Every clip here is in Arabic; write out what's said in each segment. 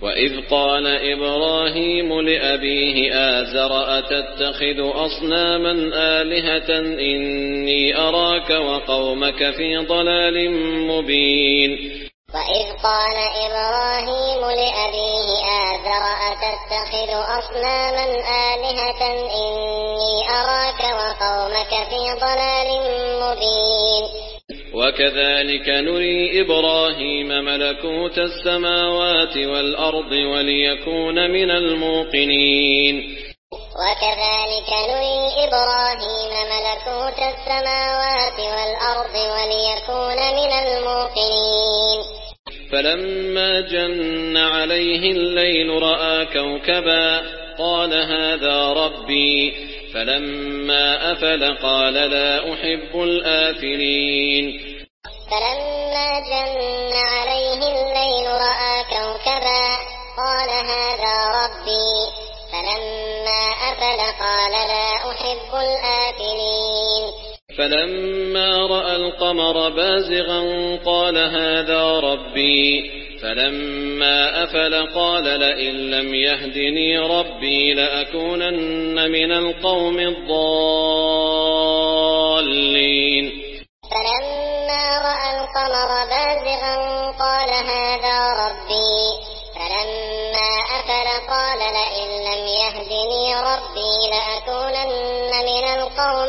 وإذ قال إبراهيم لأبيه آزر أتتخذ أصناما آلهة إني أراك وقومك في ضلال مبين. وإذ قال إبراهيم لأبيه آزر أتتخذ أصناما آلهة إني أراك وقومك في ضلال مبين. وكذلك نري إبراهيم ملكوت السماوات والأرض وليكون من الموقنين. وكذلك نري إبراهيم ملكوت السماوات والأرض وليكون من الموقنين. فلما جن عليه الليل رأى كوكبا قال هذا ربي فلما أفل قال لا أحب الآفلين. فلما جن عليه الليل رأى كوكبا قال هذا ربي فلما أفل قال لا أحب الآفلين. فلما رأى القمر بازغا قال هذا ربي فلما أفل قال لئن لم يهدني ربي لأكونن من القوم الضالين. فلما رأى القمر بازغا قال هذا ربي فلما أفل قال لئن لم يهدني ربي لأكونن من القوم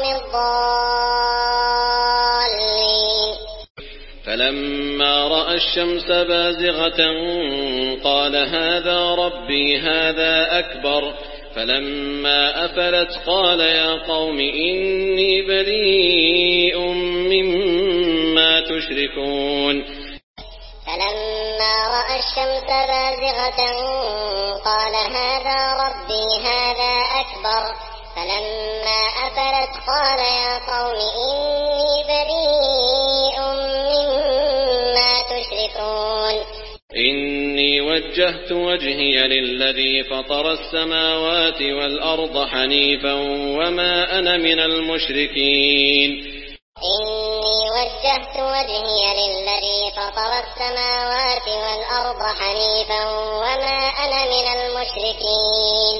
الضالين. فلما رأى الشمس بازغة قال هذا ربي هذا أكبر فلما أفلت قال يا قوم إني بريء مما تشركون. فلما رأى الشمس بازغة قال هذا ربي هذا أكبر فلما أفلت قال يا قوم إني بريء مما تشركون. إني وجهت وجهي للذي فطر السماوات والأرض حنيفا وما أنا من المشركين. إني وجهت وجهي للذي فطر السماوات والأرض حنيفا وما أنا من المشركين.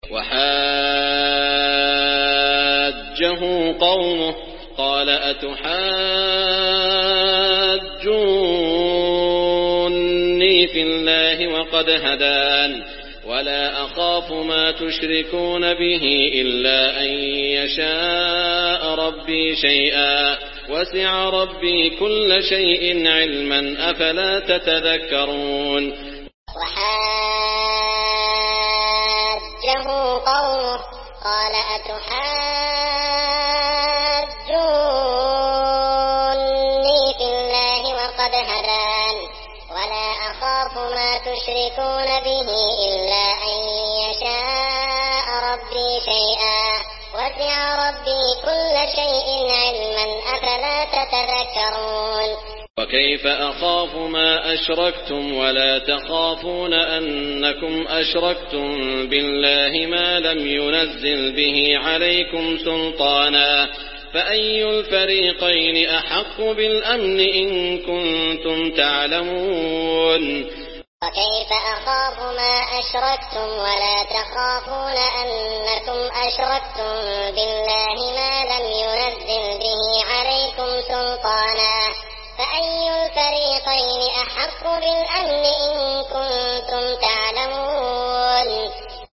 وحاجه قومه قال أتحاجوني في الله وقد هدان ولا أخاف ما تشركون به إلا أن يشاء ربي شيئا وسع ربي كل شيء علما أفلا تتذكرون. وحاجه قومه قال أتحاجوني في الله وقد هدان ولا أخاف ما تشركون به إلا أن يشاء ربي شيئا وسع ربي كل شيء علما أفلا تتذكرون. وكيف أخاف ما أشركتم ولا تخافون أنكم أشركتم بالله ما لم ينزل به عليكم سلطانا فأي الفريقين أحق بالأمن إن كنتم تعلمون. وكيف أخاف ما أشركتم ولا تخافون أنكم أشركتم بالله ما لم ينزل به عليكم سلطانا فأي الفريقين أحق بالأمن إن كنتم